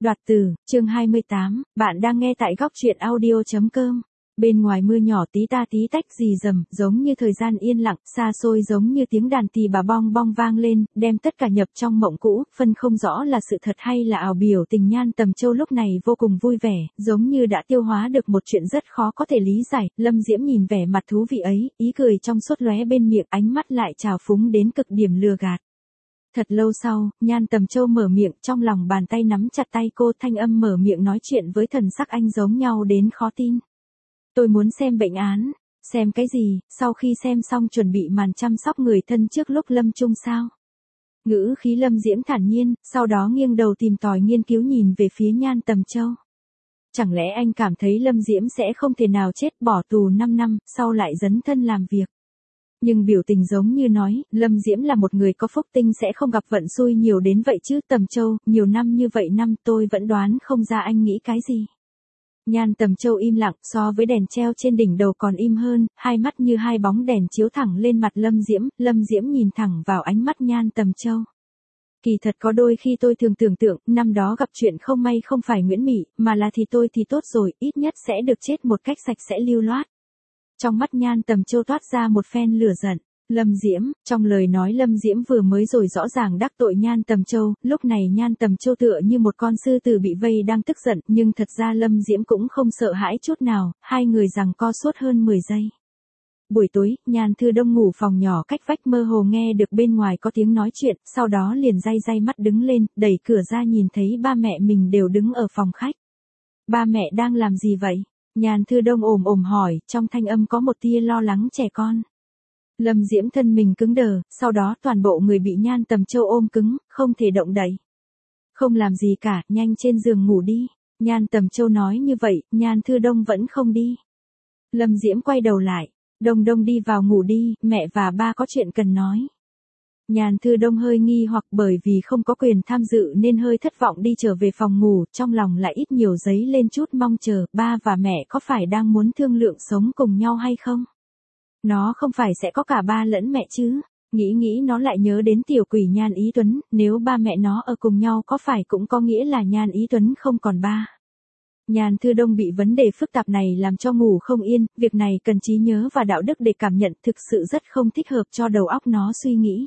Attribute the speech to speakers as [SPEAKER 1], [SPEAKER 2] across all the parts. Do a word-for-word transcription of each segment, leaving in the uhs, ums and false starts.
[SPEAKER 1] Đoạt từ, chương hai mươi tám, bạn đang nghe tại góc truyện audio.com. Bên ngoài mưa nhỏ tí ta tí tách rì rầm, giống như thời gian yên lặng, xa xôi giống như tiếng đàn tỳ bà bong bong vang lên, đem tất cả nhập trong mộng cũ, phân không rõ là sự thật hay là ảo biểu tình. Nhan Tầm Châu lúc này vô cùng vui vẻ, giống như đã tiêu hóa được một chuyện rất khó có thể lý giải. Lâm Diễm nhìn vẻ mặt thú vị ấy, ý cười trong suốt lóe bên miệng, ánh mắt lại trào phúng đến cực điểm lừa gạt. Thật lâu sau, Nhan Tầm Châu mở miệng, trong lòng bàn tay nắm chặt tay cô, thanh âm mở miệng nói chuyện với thần sắc anh giống nhau đến khó tin. Tôi muốn xem bệnh án. Xem cái gì? Sau khi xem xong chuẩn bị màn chăm sóc người thân trước lúc lâm chung sao? Ngữ khí Lâm Diễm thản nhiên, sau đó nghiêng đầu tìm tòi nghiên cứu nhìn về phía Nhan Tầm Châu. Chẳng lẽ anh cảm thấy Lâm Diễm sẽ không thể nào chết, bỏ tù năm năm, sau lại dấn thân làm việc? Nhưng biểu tình giống như nói, Lâm Diễm là một người có phúc tinh sẽ không gặp vận xui nhiều đến vậy chứ. Tầm Châu, nhiều năm như vậy năm tôi vẫn đoán không ra anh nghĩ cái gì. Nhan Tầm Châu im lặng, so với đèn treo trên đỉnh đầu còn im hơn, hai mắt như hai bóng đèn chiếu thẳng lên mặt Lâm Diễm. Lâm Diễm nhìn thẳng vào ánh mắt Nhan Tầm Châu. Kỳ thật có đôi khi tôi thường tưởng tượng, năm đó gặp chuyện không may không phải Nguyễn Mỹ, mà là thì tôi thì tốt rồi, ít nhất sẽ được chết một cách sạch sẽ lưu loát. Trong mắt Nhan Tầm Châu toát ra một phen lửa giận. Lâm Diễm, trong lời nói Lâm Diễm vừa mới rồi rõ ràng đắc tội Nhan Tầm Châu, lúc này Nhan Tầm Châu tựa như một con sư tử bị vây đang tức giận, nhưng thật ra Lâm Diễm cũng không sợ hãi chút nào, hai người giằng co suốt hơn mười giây. Buổi tối, Nhan Thư Đông ngủ phòng nhỏ cách vách, mơ hồ nghe được bên ngoài có tiếng nói chuyện, sau đó liền day day mắt đứng lên, đẩy cửa ra nhìn thấy ba mẹ mình đều đứng ở phòng khách. Ba mẹ đang làm gì vậy? Nhan Thư Đông ồm ồm hỏi, trong thanh âm có một tia lo lắng trẻ con. Lâm Diễm thân mình cứng đờ, sau đó toàn bộ người bị Nhan Tầm Châu ôm cứng, không thể động đậy. Không làm gì cả, nhanh trên giường ngủ đi. Nhan Tầm Châu nói như vậy, Nhan Thư Đông vẫn không đi. Lâm Diễm quay đầu lại, Đông Đông đi vào ngủ đi, mẹ và ba có chuyện cần nói. Nhan Thư Đông hơi nghi hoặc, bởi vì không có quyền tham dự nên hơi thất vọng đi trở về phòng ngủ, trong lòng lại ít nhiều dấy lên chút mong chờ, ba và mẹ có phải đang muốn thương lượng sống cùng nhau hay không? Nó không phải sẽ có cả ba lẫn mẹ chứ? Nghĩ nghĩ nó lại nhớ đến tiểu quỷ Nhan Ý Tuấn, nếu ba mẹ nó ở cùng nhau có phải cũng có nghĩa là Nhan Ý Tuấn không còn ba. Nhan Thư Đông bị vấn đề phức tạp này làm cho ngủ không yên, việc này cần trí nhớ và đạo đức để cảm nhận, thực sự rất không thích hợp cho đầu óc nó suy nghĩ.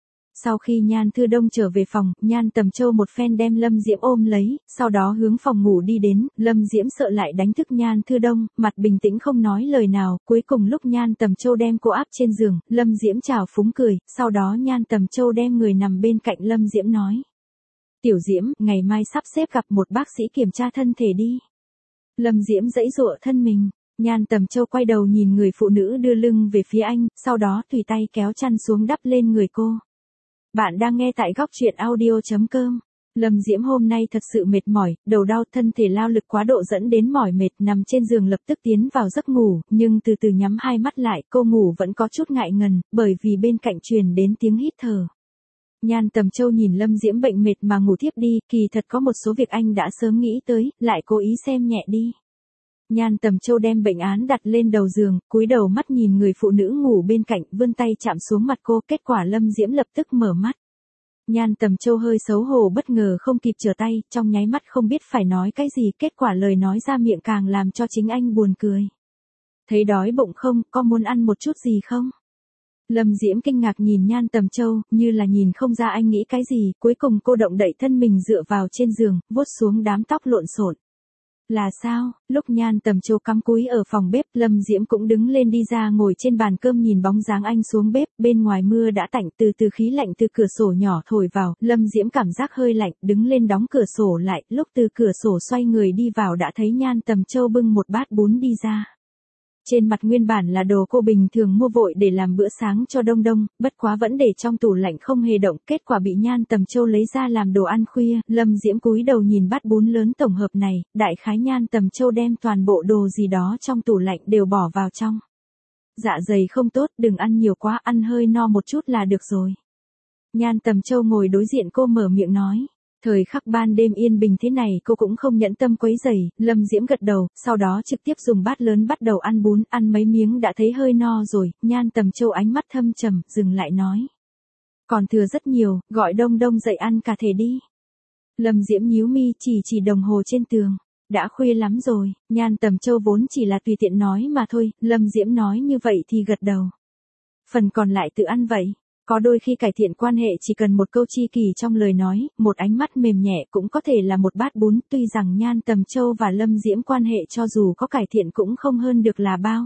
[SPEAKER 1] Sau khi Nhan Thư Đông trở về phòng, Nhan Tầm Châu một phen đem Lâm Diễm ôm lấy, sau đó hướng phòng ngủ đi đến. Lâm Diễm sợ lại đánh thức Nhan Thư Đông, mặt bình tĩnh không nói lời nào. Cuối cùng lúc Nhan Tầm Châu đem cô áp trên giường, Lâm Diễm chào phúng cười, sau đó Nhan Tầm Châu đem người nằm bên cạnh Lâm Diễm nói. Tiểu Diễm, ngày mai sắp xếp gặp một bác sĩ kiểm tra thân thể đi. Lâm Diễm giãy giụa thân mình. Nhan Tầm Châu quay đầu nhìn người phụ nữ đưa lưng về phía anh, sau đó tùy tay kéo chăn xuống đắp lên người cô. Bạn đang nghe tại góc truyện audio.com. Lâm Diễm hôm nay thật sự mệt mỏi, đầu đau, thân thể lao lực quá độ dẫn đến mỏi mệt, nằm trên giường lập tức tiến vào giấc ngủ, nhưng từ từ nhắm hai mắt lại, cô ngủ vẫn có chút ngại ngần, bởi vì bên cạnh truyền đến tiếng hít thở. Nhan Tầm Châu nhìn Lâm Diễm bệnh mệt mà ngủ thiếp đi, kỳ thật có một số việc anh đã sớm nghĩ tới, lại cố ý xem nhẹ đi. Nhan Tầm Châu đem bệnh án đặt lên đầu giường, cúi đầu mắt nhìn người phụ nữ ngủ bên cạnh, vươn tay chạm xuống mặt cô, kết quả Lâm Diễm lập tức mở mắt. Nhan Tầm Châu hơi xấu hổ bất ngờ không kịp trở tay, trong nháy mắt không biết phải nói cái gì, kết quả lời nói ra miệng càng làm cho chính anh buồn cười. Thấy đói bụng không, có muốn ăn một chút gì không? Lâm Diễm kinh ngạc nhìn Nhan Tầm Châu, như là nhìn không ra anh nghĩ cái gì, cuối cùng cô động đậy thân mình dựa vào trên giường, vuốt xuống đám tóc lộn xộn. Là sao? Lúc Nhan Tầm Châu cắm cúi ở phòng bếp, Lâm Diễm cũng đứng lên đi ra ngồi trên bàn cơm nhìn bóng dáng anh xuống bếp, bên ngoài mưa đã tạnh, từ từ khí lạnh từ cửa sổ nhỏ thổi vào, Lâm Diễm cảm giác hơi lạnh, đứng lên đóng cửa sổ lại, lúc từ cửa sổ xoay người đi vào đã thấy Nhan Tầm Châu bưng một bát bún đi ra. Trên mặt nguyên bản là đồ cô bình thường mua vội để làm bữa sáng cho Đông Đông, bất quá vẫn để trong tủ lạnh không hề động, kết quả bị Nhan Tầm Châu lấy ra làm đồ ăn khuya. Lâm Diễm cúi đầu nhìn bát bún lớn tổng hợp này, đại khái Nhan Tầm Châu đem toàn bộ đồ gì đó trong tủ lạnh đều bỏ vào trong. Dạ dày không tốt, đừng ăn nhiều quá, ăn hơi no một chút là được rồi. Nhan Tầm Châu ngồi đối diện cô mở miệng nói. Thời khắc ban đêm yên bình thế này cô cũng không nhẫn tâm quấy rầy. Lâm Diễm gật đầu, sau đó trực tiếp dùng bát lớn bắt đầu ăn bún, ăn mấy miếng đã thấy hơi no rồi. Nhan Tầm Châu ánh mắt thâm trầm, dừng lại nói. Còn thừa rất nhiều, gọi Đông Đông dậy ăn cả thể đi. Lâm Diễm nhíu mi chỉ chỉ đồng hồ trên tường. Đã khuya lắm rồi, Nhan Tầm Châu vốn chỉ là tùy tiện nói mà thôi, Lâm Diễm nói như vậy thì gật đầu. Phần còn lại tự ăn vậy. Có đôi khi cải thiện quan hệ chỉ cần một câu chi kỷ trong lời nói, một ánh mắt mềm nhẹ cũng có thể là một bát bún, tuy rằng Nhan Tầm Châu và Lâm Diễm quan hệ cho dù có cải thiện cũng không hơn được là bao.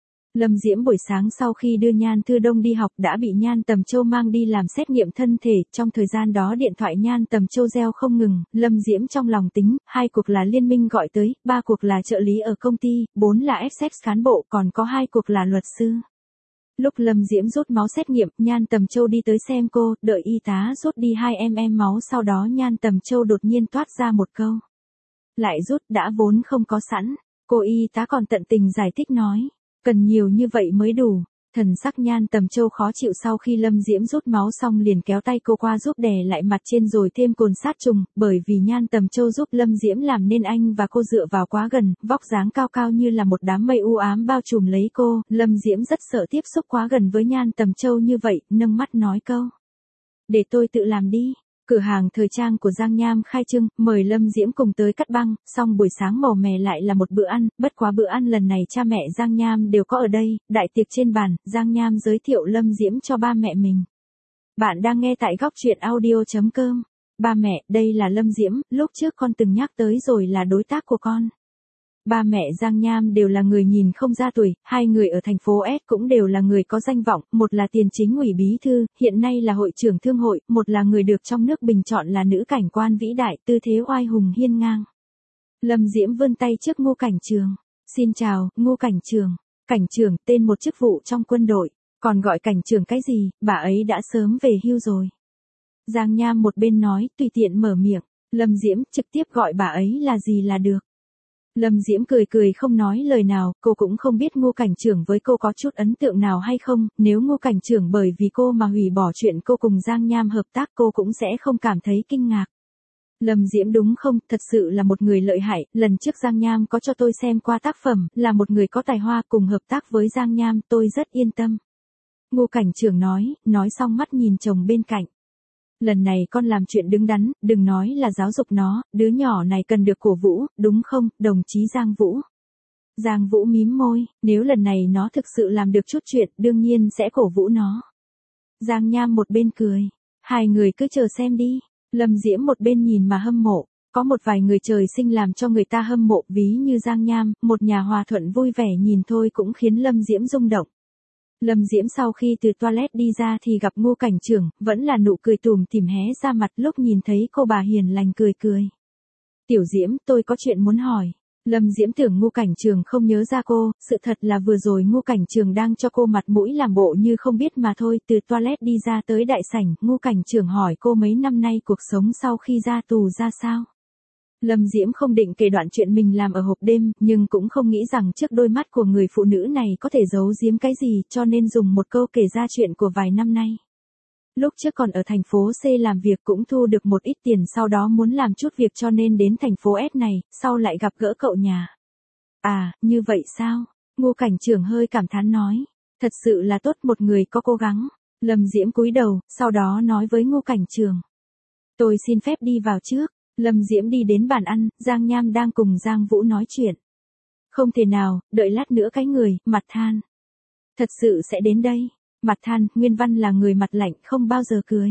[SPEAKER 1] Lâm Diễm buổi sáng sau khi đưa Nhan Thư Đông đi học đã bị Nhan Tầm Châu mang đi làm xét nghiệm thân thể, trong thời gian đó điện thoại Nhan Tầm Châu reo không ngừng, Lâm Diễm trong lòng tính, hai cuộc là liên minh gọi tới, ba cuộc là trợ lý ở công ty, bốn là ép xê cán bộ, còn có hai cuộc là luật sư. Lúc Lâm Diễm rút máu xét nghiệm, Nhan Tầm Châu đi tới xem cô, đợi y tá rút đi hai em máu sau đó Nhan Tầm Châu đột nhiên toát ra một câu. Lại rút đã vốn không có sẵn, cô y tá còn tận tình giải thích nói. Cần nhiều như vậy mới đủ. Thần sắc Nhan Tầm Châu khó chịu sau khi Lâm Diễm rút máu xong liền kéo tay cô qua giúp đè lại mặt trên rồi thêm cồn sát trùng, bởi vì Nhan Tầm Châu giúp Lâm Diễm làm nên anh và cô dựa vào quá gần, vóc dáng cao cao như là một đám mây u ám bao trùm lấy cô, Lâm Diễm rất sợ tiếp xúc quá gần với Nhan Tầm Châu như vậy, nâng mắt nói câu. Để tôi tự làm đi. Cửa hàng thời trang của Giang Nham khai trương, mời Lâm Diễm cùng tới cắt băng, xong buổi sáng màu mè lại là một bữa ăn, bất quá bữa ăn lần này cha mẹ Giang Nham đều có ở đây, đại tiệc trên bàn, Giang Nham giới thiệu Lâm Diễm cho ba mẹ mình. Bạn đang nghe tại góc truyện audio chấm com. Ba mẹ, đây là Lâm Diễm, lúc trước con từng nhắc tới rồi là đối tác của con. Ba mẹ Giang Nham đều là người nhìn không ra tuổi, hai người ở thành phố S cũng đều là người có danh vọng, một là tiền chính ủy bí thư, hiện nay là hội trưởng thương hội, một là người được trong nước bình chọn là nữ cảnh quan vĩ đại, tư thế oai hùng hiên ngang. Lâm Diễm vươn tay trước Ngô Cảnh Trường. Xin chào, Ngô Cảnh Trường. Cảnh Trường, tên một chức vụ trong quân đội, còn gọi Cảnh Trường cái gì, bà ấy đã sớm về hưu rồi. Giang Nham một bên nói, tùy tiện mở miệng, Lâm Diễm trực tiếp gọi bà ấy là gì là được. Lâm Diễm cười cười không nói lời nào, cô cũng không biết Ngô Cảnh Trưởng với cô có chút ấn tượng nào hay không, nếu Ngô Cảnh Trưởng bởi vì cô mà hủy bỏ chuyện cô cùng Giang Nham hợp tác cô cũng sẽ không cảm thấy kinh ngạc. Lâm Diễm đúng không, thật sự là một người lợi hại, lần trước Giang Nham có cho tôi xem qua tác phẩm, là một người có tài hoa cùng hợp tác với Giang Nham, tôi rất yên tâm. Ngô Cảnh Trưởng nói, nói xong mắt nhìn chồng bên cạnh. Lần này con làm chuyện đứng đắn, đừng nói là giáo dục nó, đứa nhỏ này cần được cổ vũ, đúng không, đồng chí Giang Vũ. Giang Vũ mím môi, nếu lần này nó thực sự làm được chút chuyện, đương nhiên sẽ cổ vũ nó. Giang Nham một bên cười, hai người cứ chờ xem đi. Lâm Diễm một bên nhìn mà hâm mộ, có một vài người trời sinh làm cho người ta hâm mộ, ví như Giang Nham, một nhà hòa thuận vui vẻ nhìn thôi cũng khiến Lâm Diễm rung động. Lâm Diễm sau khi từ toilet đi ra thì gặp Ngô Cảnh Trưởng, vẫn là nụ cười tủm tỉm hé ra mặt lúc nhìn thấy cô bà hiền lành cười cười. Tiểu Diễm, tôi có chuyện muốn hỏi. Lâm Diễm tưởng Ngô Cảnh Trường không nhớ ra cô, sự thật là vừa rồi Ngô Cảnh Trường đang cho cô mặt mũi làm bộ như không biết mà thôi, từ toilet đi ra tới đại sảnh, Ngô Cảnh Trường hỏi cô mấy năm nay cuộc sống sau khi ra tù ra sao. Lâm Diễm không định kể đoạn chuyện mình làm ở hộp đêm, nhưng cũng không nghĩ rằng trước đôi mắt của người phụ nữ này có thể giấu giếm cái gì, cho nên dùng một câu kể ra chuyện của vài năm nay. Lúc trước còn ở thành phố C làm việc cũng thu được một ít tiền, sau đó muốn làm chút việc cho nên đến thành phố S này, sau lại gặp gỡ cậu nhà. À, như vậy sao? Ngô Cảnh Trường hơi cảm thán nói. Thật sự là tốt, một người có cố gắng. Lâm Diễm cúi đầu, sau đó nói với Ngô Cảnh Trường. Tôi xin phép đi vào trước. Lâm Diễm đi đến bàn ăn, Giang Nham đang cùng Giang Vũ nói chuyện. Không thể nào, đợi lát nữa cái người, mặt than. Thật sự sẽ đến đây. Mặt than, nguyên văn là người mặt lạnh, không bao giờ cười.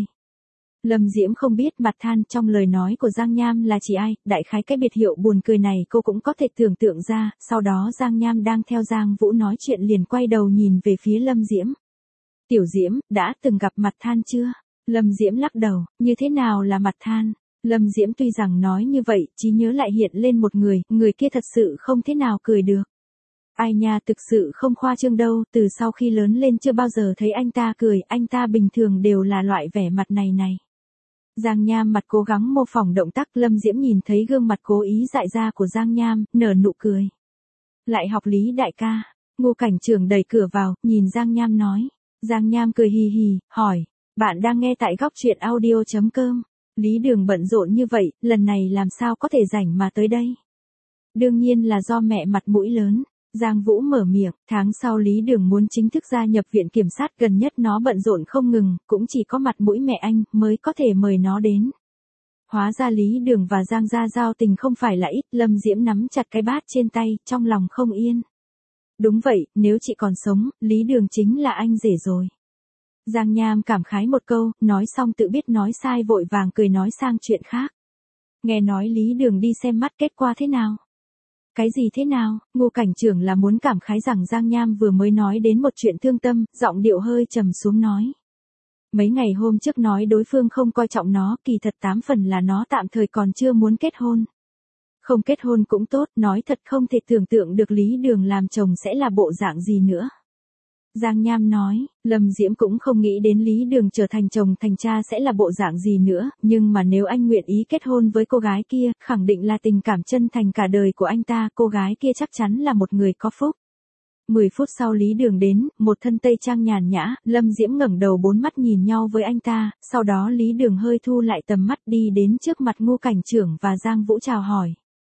[SPEAKER 1] Lâm Diễm không biết mặt than trong lời nói của Giang Nham là chỉ ai, đại khái cái biệt hiệu buồn cười này cô cũng có thể tưởng tượng ra, sau đó Giang Nham đang theo Giang Vũ nói chuyện liền quay đầu nhìn về phía Lâm Diễm. Tiểu Diễm, đã từng gặp mặt than chưa? Lâm Diễm lắc đầu, như thế nào là mặt than? Lâm Diễm tuy rằng nói như vậy, trí nhớ lại hiện lên một người, người kia thật sự không thế nào cười được. Ai nha, thực sự không khoa trương đâu, từ sau khi lớn lên chưa bao giờ thấy anh ta cười, anh ta bình thường đều là loại vẻ mặt này này. Giang Nham mặt cố gắng mô phỏng động tác, Lâm Diễm nhìn thấy gương mặt cố ý dại ra của Giang Nham, nở nụ cười. Lại học Lý đại ca. Ngô Cảnh Trường đẩy cửa vào, nhìn Giang Nham nói. Giang Nham cười hì hì, hỏi, bạn đang nghe tại góc truyện audio chấm com. Lý Đường bận rộn như vậy, lần này làm sao có thể rảnh mà tới đây? Đương nhiên là do mẹ mặt mũi lớn. Giang Vũ mở miệng, tháng sau Lý Đường muốn chính thức gia nhập viện kiểm sát, gần nhất nó bận rộn không ngừng, cũng chỉ có mặt mũi mẹ anh mới có thể mời nó đến. Hóa ra Lý Đường và Giang Gia giao tình không phải là ít, Lâm Diễm nắm chặt cái bát trên tay, trong lòng không yên. Đúng vậy, nếu chị còn sống, Lý Đường chính là anh rể rồi. Giang Nham cảm khái một câu, nói xong tự biết nói sai vội vàng cười nói sang chuyện khác. Nghe nói Lý Đường đi xem mắt kết quả thế nào? Cái gì thế nào? Ngô cảnh trưởng là muốn cảm khái rằng Giang Nham vừa mới nói đến một chuyện thương tâm, giọng điệu hơi trầm xuống nói. Mấy ngày hôm trước nói đối phương không coi trọng nó, kỳ thật tám phần là nó tạm thời còn chưa muốn kết hôn. Không kết hôn cũng tốt, nói thật không thể tưởng tượng được Lý Đường làm chồng sẽ là bộ dạng gì nữa. Giang Nham nói, Lâm Diễm cũng không nghĩ đến Lý Đường trở thành chồng thành cha sẽ là bộ dạng gì nữa, nhưng mà nếu anh nguyện ý kết hôn với cô gái kia, khẳng định là tình cảm chân thành cả đời của anh ta, cô gái kia chắc chắn là một người có phúc. Mười phút sau Lý Đường đến, một thân tây trang nhàn nhã, Lâm Diễm ngẩng đầu bốn mắt nhìn nhau với anh ta, sau đó Lý Đường hơi thu lại tầm mắt đi đến trước mặt Ngô cảnh trưởng và Giang Vũ chào hỏi.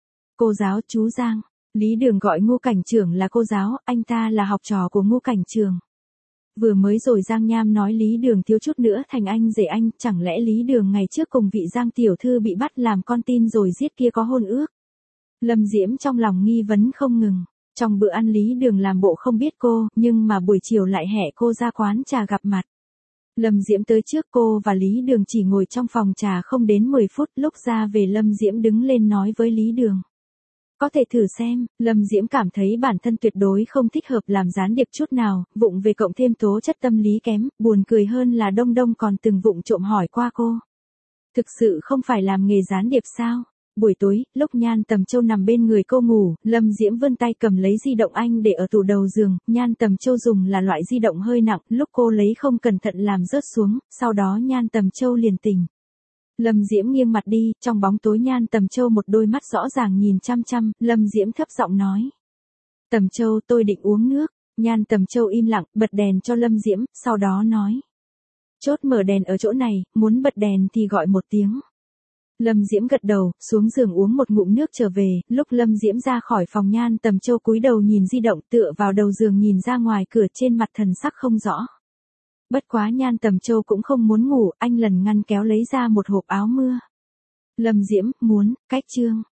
[SPEAKER 1] Cô giáo chú Giang. Lý Đường gọi Ngô cảnh trưởng là cô giáo, anh ta là học trò của Ngô cảnh trưởng. Vừa mới rồi Giang Nham nói Lý Đường thiếu chút nữa thành anh rể anh, chẳng lẽ Lý Đường ngày trước cùng vị Giang tiểu thư bị bắt làm con tin rồi giết kia có hôn ước? Lâm Diễm trong lòng nghi vấn không ngừng. Trong bữa ăn Lý Đường làm bộ không biết cô, nhưng mà buổi chiều lại hẹ cô ra quán trà gặp mặt. Lâm Diễm tới trước cô và Lý Đường chỉ ngồi trong phòng trà không đến mười phút, lúc ra về Lâm Diễm đứng lên nói với Lý Đường. Có thể thử xem, Lâm Diễm cảm thấy bản thân tuyệt đối không thích hợp làm gián điệp chút nào, vụng về cộng thêm tố chất tâm lý kém, buồn cười hơn là Đông Đông còn từng vụng trộm hỏi qua cô. Thực sự không phải làm nghề gián điệp sao? Buổi tối, lúc Nhan Tầm Châu nằm bên người cô ngủ, Lâm Diễm vươn tay cầm lấy di động anh để ở tủ đầu giường, Nhan Tầm Châu dùng là loại di động hơi nặng, lúc cô lấy không cẩn thận làm rớt xuống, sau đó Nhan Tầm Châu liền tỉnh. Lâm Diễm nghiêng mặt đi, trong bóng tối Nhan Tầm Châu một đôi mắt rõ ràng nhìn chăm chăm, Lâm Diễm thấp giọng nói. Tầm Châu tôi định uống nước, Nhan Tầm Châu im lặng, bật đèn cho Lâm Diễm, sau đó nói. Chốt mở đèn ở chỗ này, muốn bật đèn thì gọi một tiếng. Lâm Diễm gật đầu, xuống giường uống một ngụm nước trở về, lúc Lâm Diễm ra khỏi phòng Nhan Tầm Châu cúi đầu nhìn di động tựa vào đầu giường nhìn ra ngoài cửa trên mặt thần sắc không rõ. Bất quá Nhan Tầm Châu cũng không muốn ngủ, anh lần ngăn kéo lấy ra một hộp áo mưa. Lâm Diễm, muốn, cách chương.